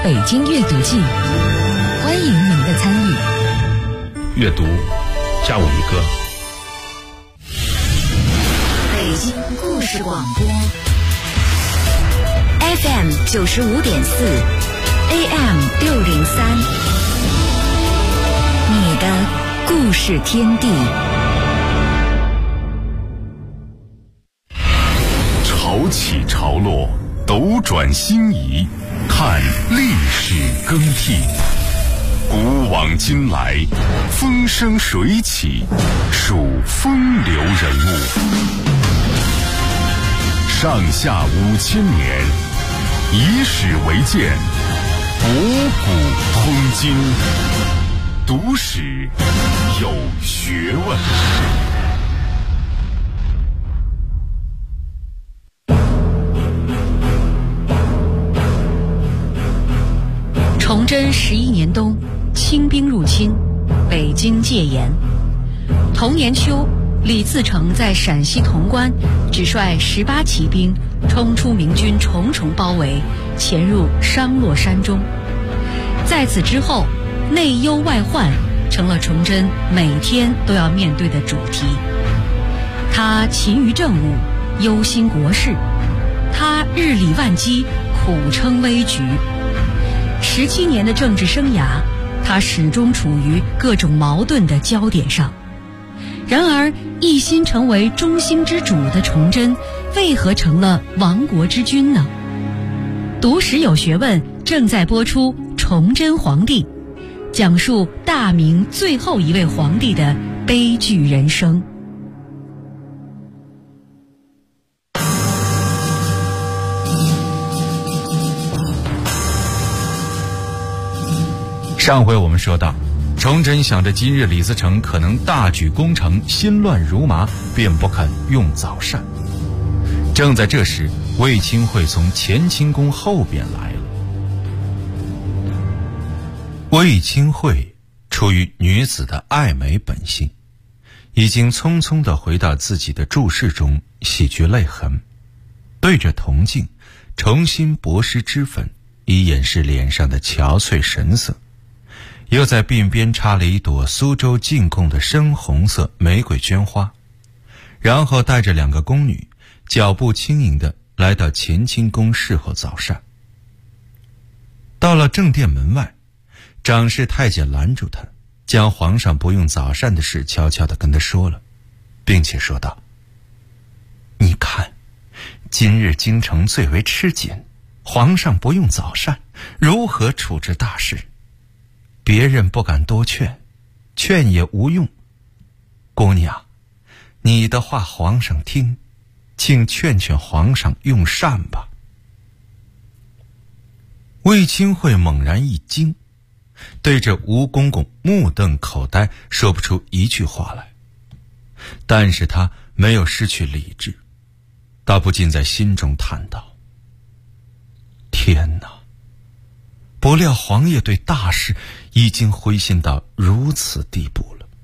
北京阅读季，欢迎您的参与。 阅读，加我一个。 北京故事广播 FM 95.4 AM 603，你的故事天地。 潮起潮落，斗转星移，看历史更替。古往今来，风生水起，数风流人物。上下5000年，以史为鉴，博古通今，读史有学问。 崇祯11年冬，清兵入侵，北京戒严。同年秋，李自成在陕西潼关只率18骑兵冲出明军重重包围，潜入商洛山中。在此之后，内忧外患成了崇祯每天都要面对的主题。他勤于政务，忧心国事，他日理万机，苦撑危局。17年的政治生涯，他始终处于各种矛盾的焦点上。然而，一心成为中兴之主的崇祯，为何成了亡国之君呢？读史有学问正在播出《崇祯皇帝》，讲述大明最后一位皇帝的悲剧人生。 上回我们说到，崇祯想着今日李自成可能大举攻城，心乱如麻，便不肯用早膳。正在这时，卫青会从乾清宫后边来了。卫青会出于女子的爱美本性，已经匆匆地回到自己的住室中洗去泪痕，对着铜镜重新薄施脂粉，以掩饰脸上的憔悴神色。又在鬓边插了一朵苏州进贡的深红色玫瑰绢花，然后带着2个宫女，脚步轻盈地来到乾清宫侍候早膳。到了正殿门外，长侍太监拦住他，将皇上不用早膳的事悄悄地跟他说了，并且说道：你看，今日京城最为吃紧，皇上不用早膳，如何处置大事？别人不敢多劝，劝也无用。姑娘，你的话皇上听，请劝劝皇上用膳吧。卫青会猛然一惊，对着吴公公目瞪口呆，说不出一句话来。但是他没有失去理智，倒不禁在心中叹道：天哪！不料皇爷对大事已经灰心到如此地步了。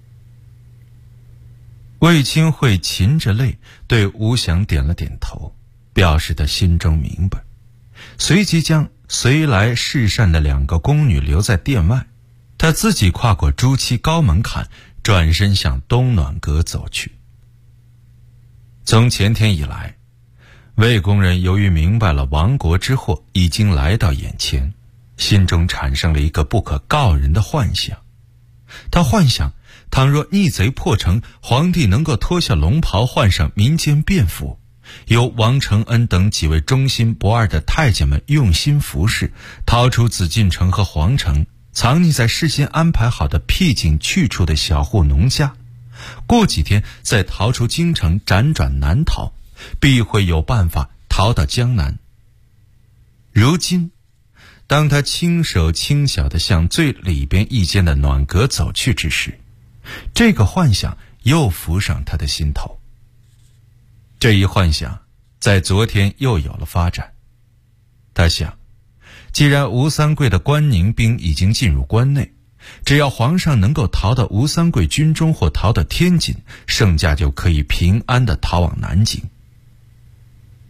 卫青会噙着泪对吴祥点了点头，表示他心中明白，随即将随来侍膳的2个宫女留在殿外，他自己跨过朱漆高门槛，转身向东暖阁走去。从前天以来，魏宫人由于明白了亡国之祸已经来到眼前，心中产生了一个不可告人的幻想。他幻想，倘若逆贼破城，皇帝能够脱下龙袍，换上民间便服，由王承恩等几位忠心不二的太监们用心服侍，逃出紫禁城和皇城，藏匿在事先安排好的僻静去处的小户农家，过几天再逃出京城，辗转南逃，必会有办法逃到江南。如今当他轻手轻脚地向最里边一间的暖阁走去之时，这个幻想又浮上他的心头。这一幻想在昨天又有了发展。他想，既然吴三桂的关宁兵已经进入关内，只要皇上能够逃到吴三桂军中或逃到天津，圣驾就可以平安地逃往南京。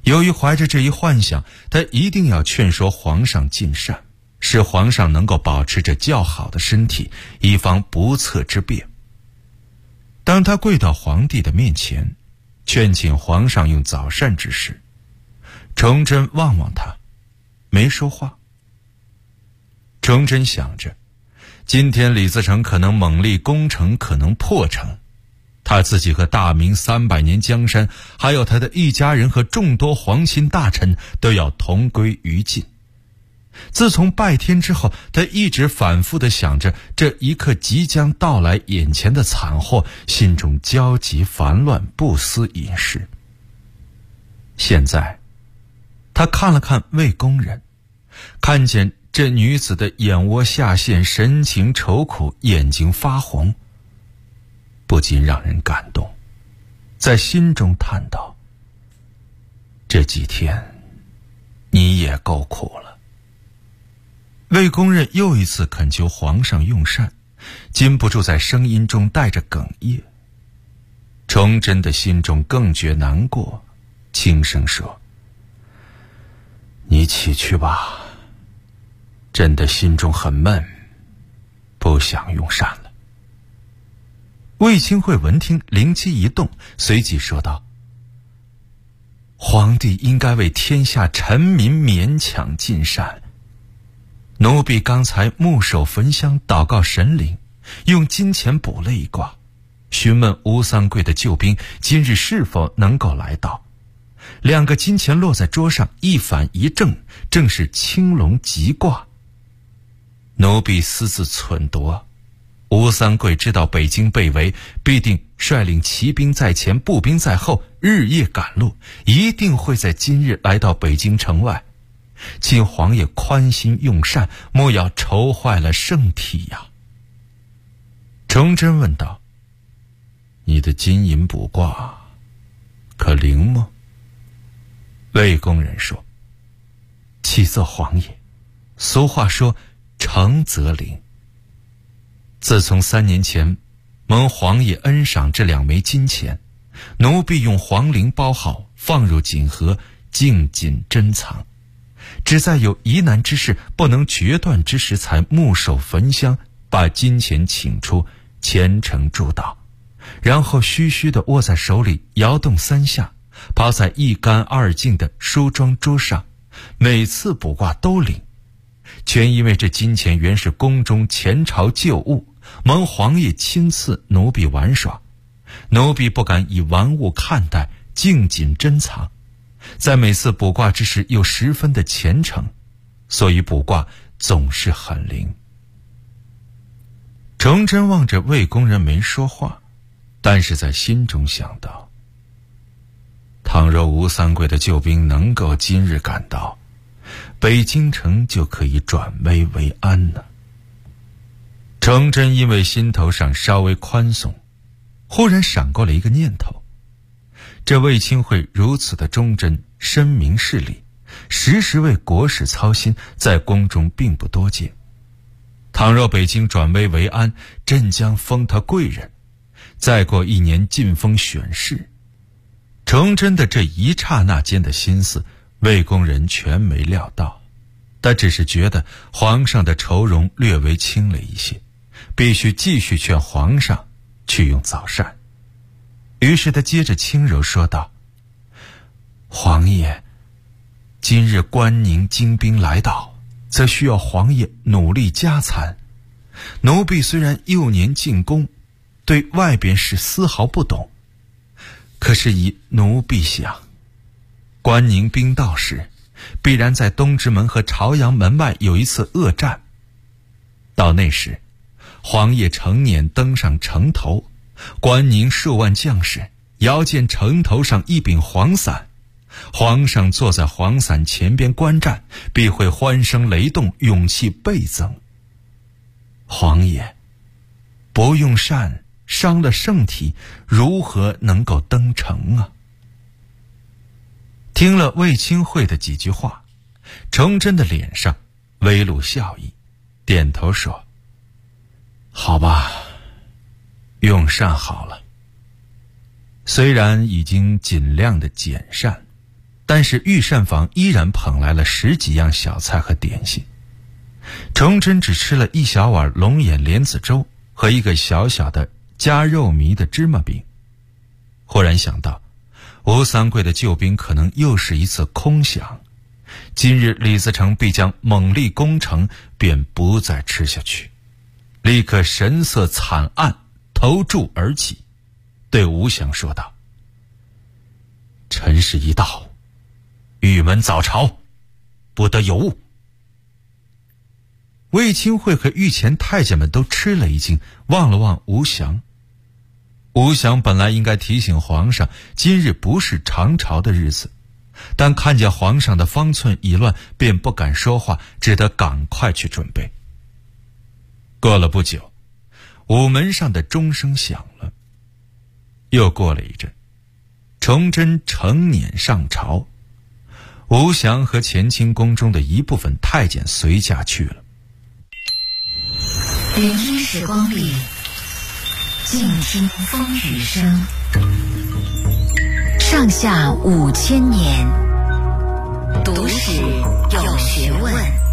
由于怀着这一幻想，他一定要劝说皇上尽善，使皇上能够保持着较好的身体，以防不测之变。当他跪到皇帝的面前，劝请皇上用早膳之时，崇祯望望他，没说话。崇祯想着，今天李自成可能猛立攻城，可能破城，他自己和大明300年江山，还有他的一家人和众多皇亲大臣都要同归于尽。自从拜天之后，他一直反复地想着这一刻即将到来眼前的惨祸，心中焦急烦乱，不思饮食。现在他看了看魏宫人，看见这女子的眼窝下陷，神情愁苦，眼睛发红，不禁让人感动，在心中叹道：这几天你也够苦了。魏公人又一次恳求皇上用膳，禁不住在声音中带着哽咽。崇祯的心中更觉难过，轻声说：你起去吧，朕的心中很闷，不想用膳了。魏清惠闻听，灵机一动，随即说道：皇帝应该为天下臣民勉强尽膳。奴婢刚才木手焚香祷告神灵，用金钱卜了一卦，询问吴三桂的救兵今日是否能够来到。2个金钱落在桌上，一反一正，正是青龙吉卦。奴婢私自忖度，吴三桂知道北京被围，必定率领骑兵在前，步兵在后，日夜赶路，一定会在今日来到北京城外。请皇爷宽心用膳，莫要愁坏了圣体呀。崇祯问道：你的金银卜卦可灵吗？魏公人说：启奏皇爷，俗话说诚则灵。自从3年前蒙皇爷恩赏这2枚金钱，奴婢用黄绫包好，放入锦盒，静谨珍藏，只在有疑难之事不能决断之时，才木手焚香，把金钱请出，虔诚祝祷，然后虚虚地握在手里，摇动3下，抛在一干二净的梳妆桌上。每次卜卦都灵，全因为这金钱原是宫中前朝旧物，蒙皇爷亲赐奴婢玩耍，奴婢不敢以玩物看待，静谨珍藏，在每次卜卦之时又十分的虔诚，所以卜卦总是很灵。崇祯望着魏公人没说话，但是在心中想到，倘若吴三桂的救兵能够今日赶到，北京城就可以转危为安呢。崇祯因为心头上稍微宽松，忽然闪过了一个念头，这魏清惠如此的忠贞，深明事理，时时为国事操心，在宫中并不多见。倘若北京转危为安，朕将封他贵人，再过1年晋封选侍。崇祯的这一刹那间的心思，魏公人全没料到，他只是觉得皇上的愁容略微轻了一些，必须继续劝皇上去用早膳。于是他接着轻柔说道：皇爷，今日关宁精兵来到，则需要皇爷努力加餐。奴婢虽然幼年进宫，对外边事丝毫不懂，可是以奴婢想，关宁兵到时，必然在东直门和朝阳门外有一次恶战。到那时，皇爷乘辇登上城头，关宁数万将士遥见城头上一柄黄伞，皇上坐在黄伞前边观战，必会欢声雷动，勇气倍增。皇爷不用膳，伤了圣体，如何能够登城啊？听了魏清惠的几句话，崇祯的脸上微露笑意，点头说：好吧，用膳好了。虽然已经尽量的减膳， 但是御膳房依然捧来了10几样小菜和点心。崇祯只吃了1小碗龙眼莲子粥和一个小小的加肉糜的芝麻饼。忽然想到，吴三桂的救兵可能又是一次空想，今日李自成必将猛力攻城，便不再吃下去，立刻神色惨暗，投柱而起，对吴祥说道：辰时已到，玉门早朝，不得有误。卫青会和御前太监们都吃了一惊，望了望吴祥。吴祥本来应该提醒皇上今日不是长朝的日子，但看见皇上的方寸已乱，便不敢说话，只得赶快去准备。过了不久，午门上的钟声响了。又过了一阵，崇祯乘辇上朝，吴祥和乾清宫中的一部分太监随驾去了。 连衣时光里，静听风雨声。上下5000年，读史有学问。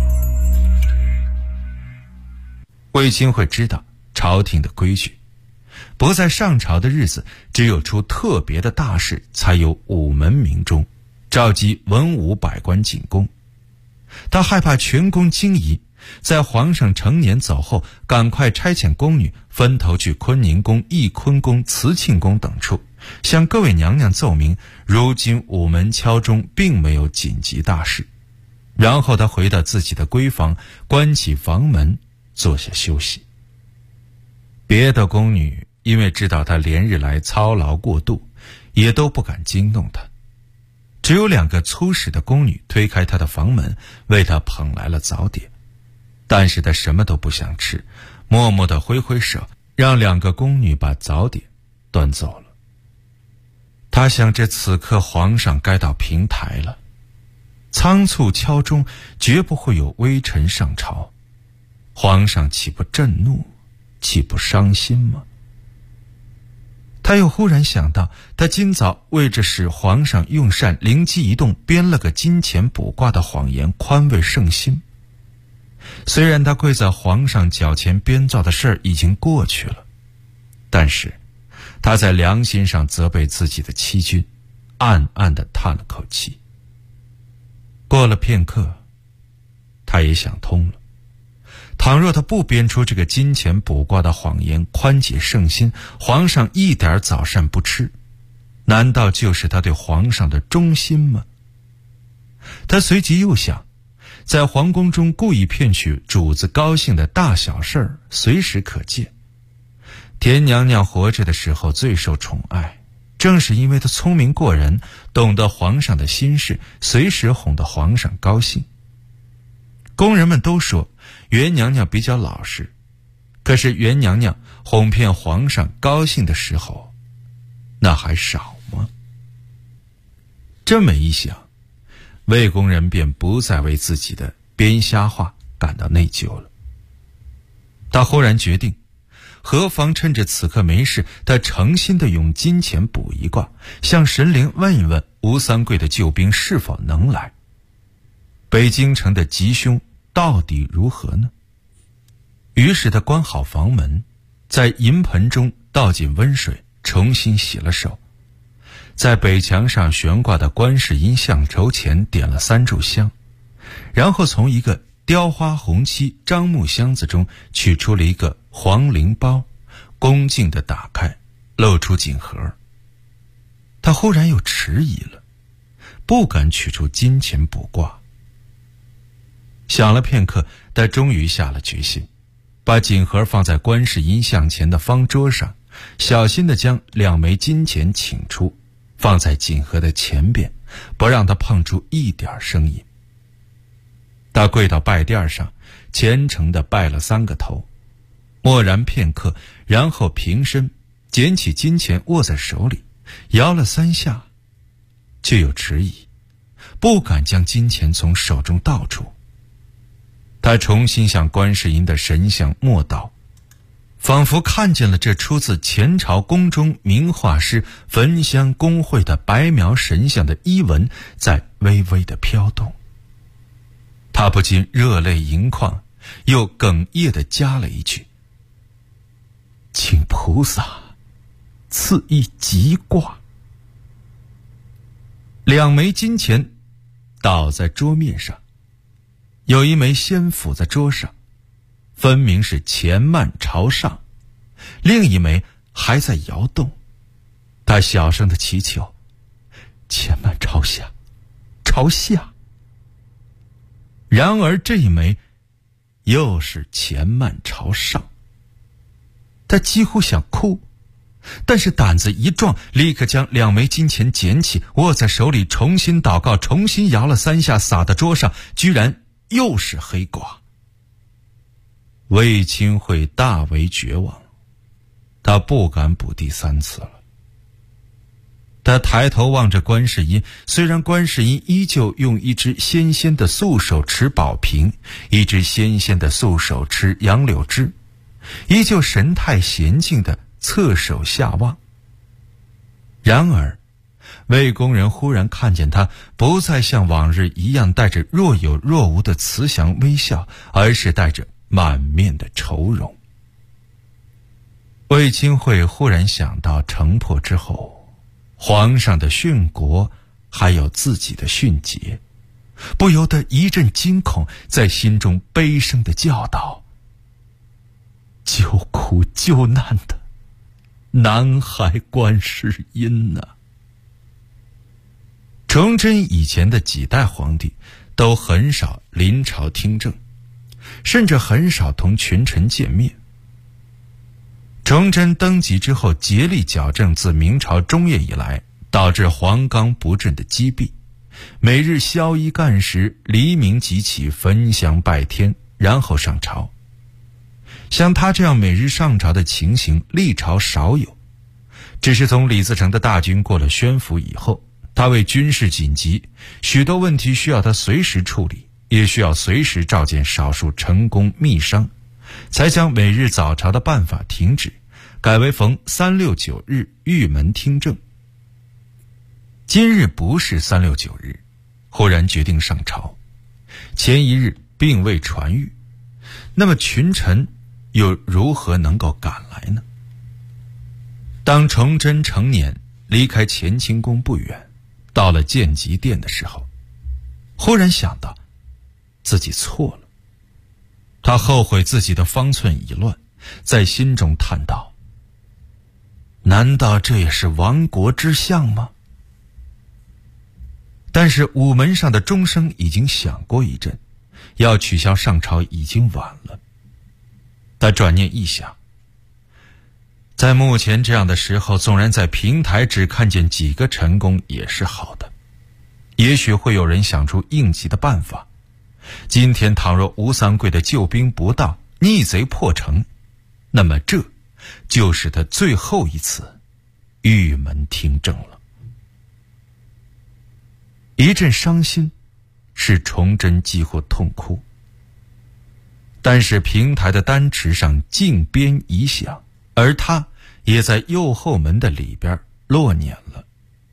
卫青会知道朝廷的规矩，不在上朝的日子，只有出特别的大事，才有午门鸣钟，召集文武百官进宫。他害怕全宫惊疑，在皇上成年走后，赶快差遣宫女分头去坤宁宫、义坤宫、慈庆宫等处，向各位娘娘奏明如今午门敲钟并没有紧急大事。然后他回到自己的闺房，关起房门，坐下休息。别的宫女因为知道他连日来操劳过度，也都不敢惊动他。只有2个粗使的宫女推开他的房门，为他捧来了早点。但是他什么都不想吃，默默地挥挥手，让2个宫女把早点端走了。他想着此刻皇上该到平台了，仓促敲钟绝不会有微臣上朝，皇上岂不震怒，岂不伤心吗？他又忽然想到，他今早为着使皇上用膳灵机一动，编了个金钱卜卦的谎言，宽慰圣心。虽然他跪在皇上脚前编造的事儿已经过去了，但是他在良心上责备自己的欺君，暗暗地叹了口气。过了片刻，他也想通了，倘若他不编出这个金钱卜卦的谎言，宽解圣心，皇上一点早膳不吃，难道就是他对皇上的忠心吗？他随即又想，在皇宫中故意骗取主子高兴的大小事儿随时可见。田娘娘活着的时候最受宠爱，正是因为她聪明过人，懂得皇上的心事，随时哄得皇上高兴。宫人们都说袁娘娘比较老实，可是袁娘娘哄骗皇上高兴的时候，那还少吗？这么一想，魏宫人便不再为自己的编瞎话感到内疚了。他忽然决定，何妨趁着此刻没事，他诚心地用金钱卜一卦，向神灵问一问吴三桂的救兵是否能来。北京城的吉凶到底如何呢？于是他关好房门，在银盆中倒进温水，重新洗了手，在北墙上悬挂的观世音像轴前点了3炷香，然后从一个雕花红漆樟木箱子中取出了一个黄绫包，恭敬地打开，露出锦盒。他忽然又迟疑了，不敢取出金钱卜卦。想了片刻，他终于下了决心，把锦盒放在观世音像前的方桌上，小心地将2枚金钱请出，放在锦盒的前边，不让它碰出一点声音。他跪到拜垫上，虔诚地拜了3个头，默然片刻，然后平身，捡起金钱握在手里，摇了3下，却又迟疑，不敢将金钱从手中倒出。他重新向观世音的神像默祷， 仿佛看见了这出自前朝宫中名画师焚香公会的白描神像的衣纹在微微的飘动。他不禁热泪盈眶，又哽咽地加了一句：请菩萨赐一吉卦。2枚金钱倒在桌面上，有一枚先俯在桌上，分明是钱慢朝上，另一枚还在摇动。他小声地祈求：钱慢朝下，朝下。然而这一枚又是钱慢朝上。他几乎想哭，但是胆子一壮，立刻将2枚金钱捡起，握在手里，重新祷告，重新摇了3下，撒到桌上，居然又是黑卦。魏清惠大为绝望，他不敢补第3次了。他抬头望着观世音，虽然观世音依旧用一只纤纤的素手持宝瓶，一只纤纤的素手持杨柳枝，依旧神态娴静地侧手下望。然而魏工人忽然看见他不再像往日一样带着若有若无的慈祥微笑，而是带着满面的愁容。魏清惠忽然想到城破之后皇上的殉国，还有自己的殉节，不由得一阵惊恐，在心中悲声地叫道：救苦救难的南海观世音啊！崇祯以前的几代皇帝都很少临朝听政，甚至很少同群臣见面。崇祯登基之后，竭力矫正自明朝中叶以来导致皇纲不振的积弊，每日宵衣干食，黎明即起，焚香拜天，然后上朝。像他这样每日上朝的情形，历朝少有。只是从李自成的大军过了宣府以后，他为军事紧急，许多问题需要他随时处理，也需要随时召见少数成功密商，才将每日早朝的办法停止，改为逢3、6、9日御门听政。今日不是3、6、9日，忽然决定上朝，前一日并未传谕，那么群臣又如何能够赶来呢？当崇祯成年离开乾清宫不远，到了建极殿的时候，忽然想到自己错了。他后悔自己的方寸已乱，在心中叹道：难道这也是亡国之相吗？但是午门上的钟声已经响过一阵，要取消上朝已经晚了。他转念一想，在目前这样的时候，纵然在平台只看见几个臣工也是好的，也许会有人想出应急的办法。今天倘若吴三桂的救兵不到，逆贼破城，那么这就是他最后一次御门听政了。一阵伤心，使崇祯几乎痛哭。但是平台的丹池上禁鞭已响，而他也在右后门的里边落辇了。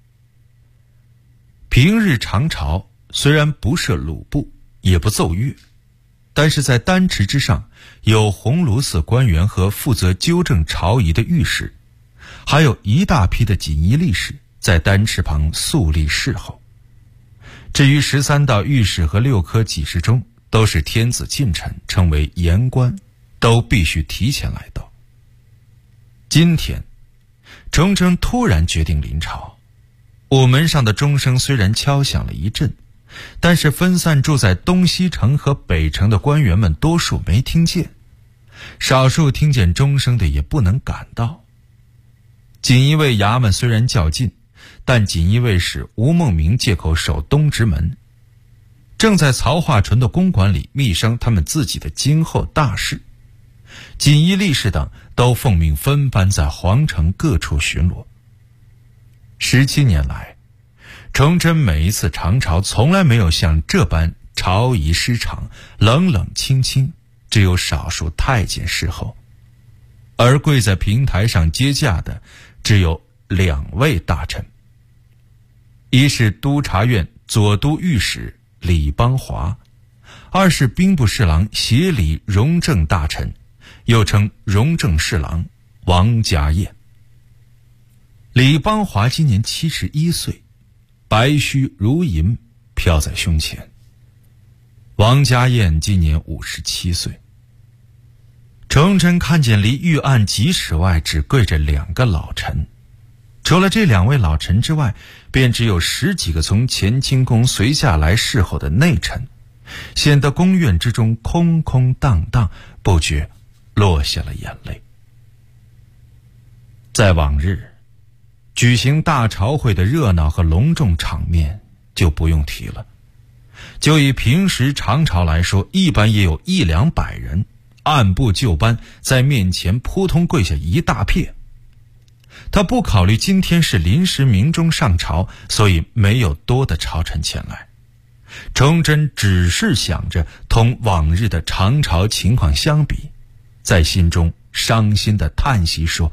平日常朝虽然不设鲁布，也不奏乐，但是在丹池之上有鸿胪寺官员和负责纠正朝仪的御史，还有一大批的锦衣力士在丹池旁肃立侍候。至于13道御史和6科给事中，都是天子近臣，称为言官，都必须提前来到。今天崇祯突然决定临朝，午门上的钟声虽然敲响了一阵，但是分散住在东西城和北城的官员们多数没听见，少数听见钟声的也不能赶到。锦衣卫衙门虽然较近，但锦衣卫使吴孟明借口守东直门，正在曹化纯的公馆里密商他们自己的今后大事。锦衣力士等都奉命分班在皇城各处巡逻。17年来，崇祯每一次常朝从来没有像这般朝仪失常，冷冷清清，只有少数太监侍候。 而跪在平台上接驾的只有2位大臣，一是督察院左都御史李邦华，二是兵部侍郎协理荣政大臣，又称荣政侍郎王家彦。李邦华今年71岁，白须如银飘在胸前。王家彦今年57岁。崇祯看见离御案几尺外只跪着2个老臣，除了这2位老臣之外，便只有10几个从乾清宫随下来侍候的内臣，显得宫院之中空空荡荡，不觉落下了眼泪。在往日举行大朝会的热闹和隆重场面就不用提了，就以平时常朝来说，一般也有100-200人，按部就班在面前扑通跪下一大片。他不考虑今天是临时民众上朝，所以没有多的朝臣前来。崇祯只是想着同往日的常朝情况相比，在心中伤心的叹息说：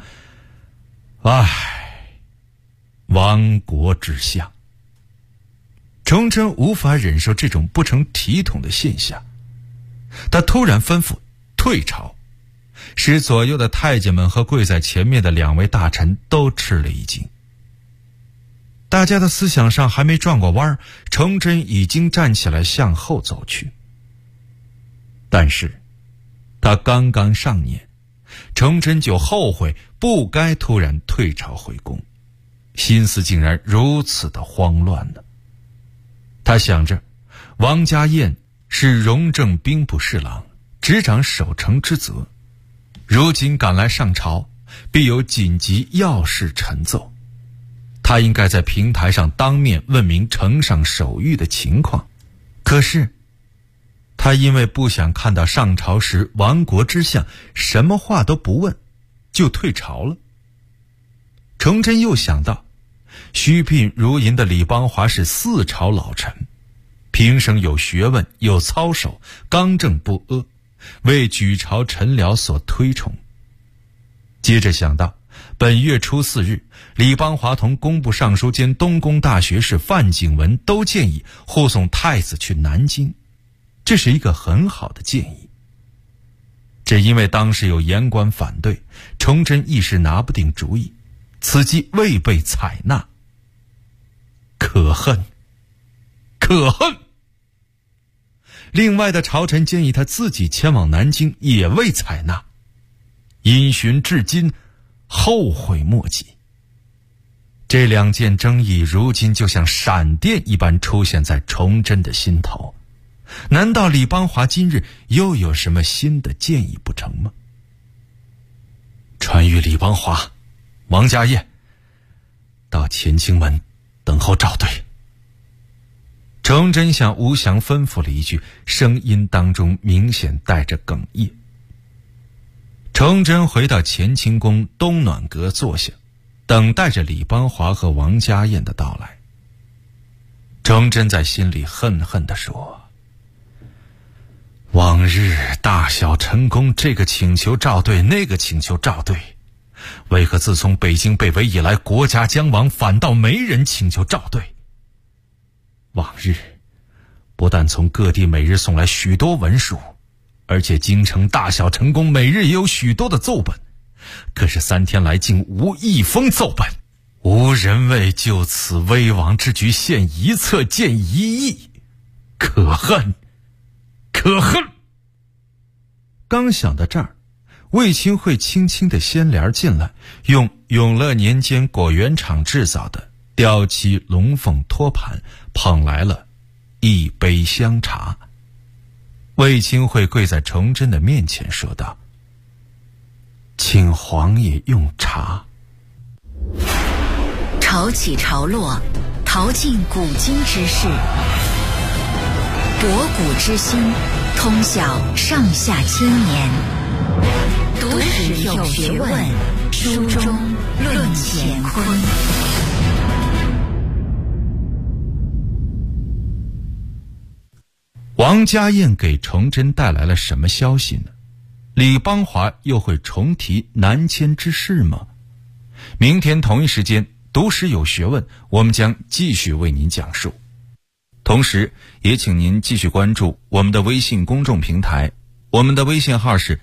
唉，亡国之相。崇祯无法忍受这种不成体统的现象，他突然吩咐退朝，使左右的太监们和跪在前面的2位大臣都吃了一惊。大家的思想上还没转过弯，崇祯已经站起来向后走去。但是他刚刚上念，崇祯就后悔不该突然退朝回宫，心思竟然如此的慌乱呢。他想着王家彦是荣政兵部侍郎，执掌守城之责，如今赶来上朝，必有紧急要事陈奏，他应该在平台上当面问明城上守御的情况。可是他因为不想看到上朝时亡国之相，什么话都不问就退朝了。崇祯又想到须聘如银的李邦华是4朝老臣，平生有学问有操守，刚正不阿，为举朝臣僚所推崇。接着想到本月初4日，李邦华同工部尚书兼东宫大学士范景文都建议护送太子去南京，这是一个很好的建议。只因为当时有言官反对，崇祯一时拿不定主意，此计未被采纳。可恨，可恨！另外的朝臣建议他自己前往南京，也未采纳，因循至今，后悔莫及。这2件争议如今就像闪电一般出现在崇祯的心头，难道李邦华今日又有什么新的建议不成吗？传谕李邦华、王家彦到乾清门等候召对。崇祯向吴祥吩咐了一句，声音当中明显带着哽咽。崇祯回到乾清宫东暖阁坐下，等待着李邦华和王家彦的到来。崇祯在心里恨恨地说：往日大小臣工这个请求召对，那个请求召对，为何自从北京被围以来，国家将亡，反倒没人请求召对？往日不但从各地每日送来许多文书，而且京城大小臣工每日也有许多的奏本，可是3天来竟无一封奏本，无人为就此危亡之局献一策见一议，可恨，可恨！刚想到这儿，卫青会轻轻的掀帘进来，用永乐年间果园厂制造的雕漆龙凤托盘捧来了一杯香茶。卫青会跪在崇祯的面前说道：请皇爷用茶。 潮起潮落，淘尽古今之事，博古之心，通晓上下千年。读史有学问，书中论乾坤。 王家彦给崇祯带来了什么消息呢？ 李邦华又会重提南迁之事吗？明天同一时间，读史有学问，我们将继续为您讲述。同时也请您继续关注我们的微信公众平台，我们的微信号是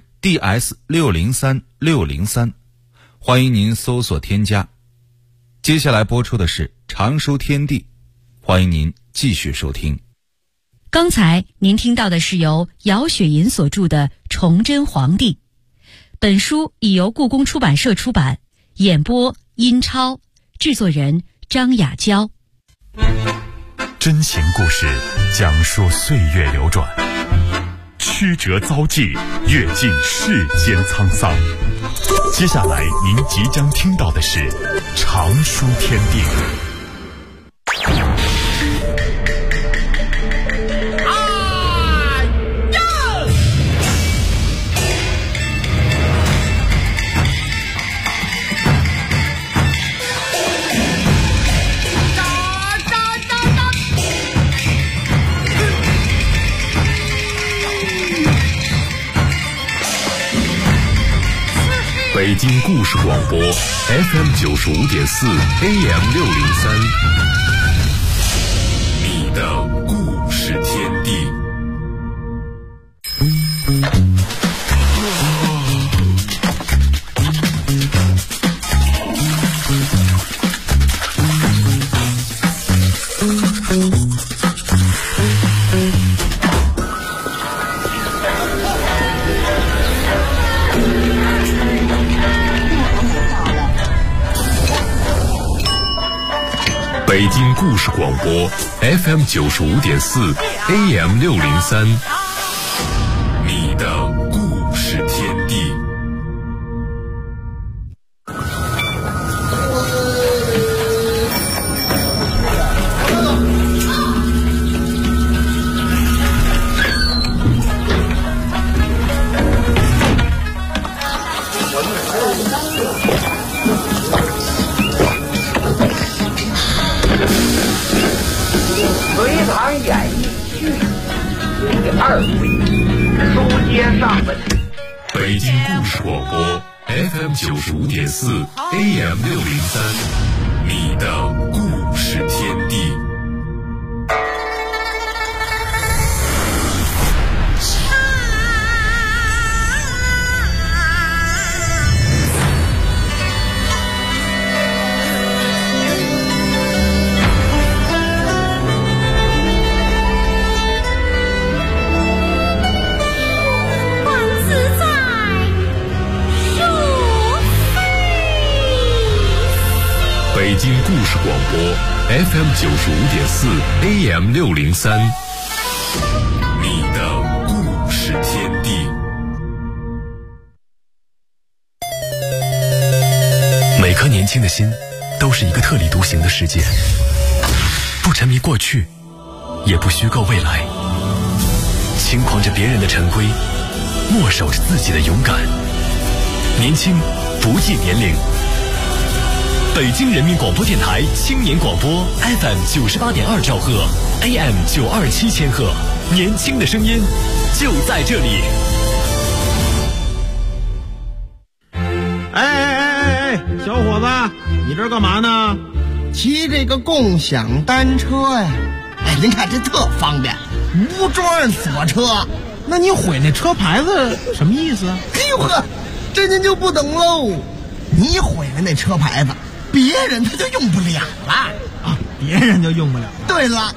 DS603603，欢迎您搜索添加。接下来播出的是常书天地，欢迎您继续收听。 刚才您听到的是由姚雪银所著的《崇祯皇帝》，本书已由故宫出版社出版，演播殷超，制作人张雅娇。 真情故事讲述岁月流转，曲折遭际，阅尽世间沧桑。接下来您即将听到的是常书天地。北京故事广播 FM95.4 AM603， 你的故事天地。北京故事广播 FM95.4 AM603， 你的故事天地。 隋唐演义续第2回，书接上文。 北京故事广播 FM95.4 AM603， 你的故事天地。北京故事广播 FM95.4 AM603， 你的故事天地。 每颗年轻的心都是一个特立独行的世界，不沉迷过去，也不虚构未来，轻狂着别人的陈规，默守着自己的勇敢。年轻不计年龄。北京人民广播电台青年广播 FM98.2 兆赫 AM927千赫，年轻的声音就在这里。 哎，小伙子，你这干嘛呢？ 骑这个共享单车呀。哎，您看这特方便，无桩锁车。 那你毁那车牌子什么意思啊？ 哎呦呵，这您就不懂喽。你毁了那车牌子，别人他就用不了了啊！别人就用不了了。 对了。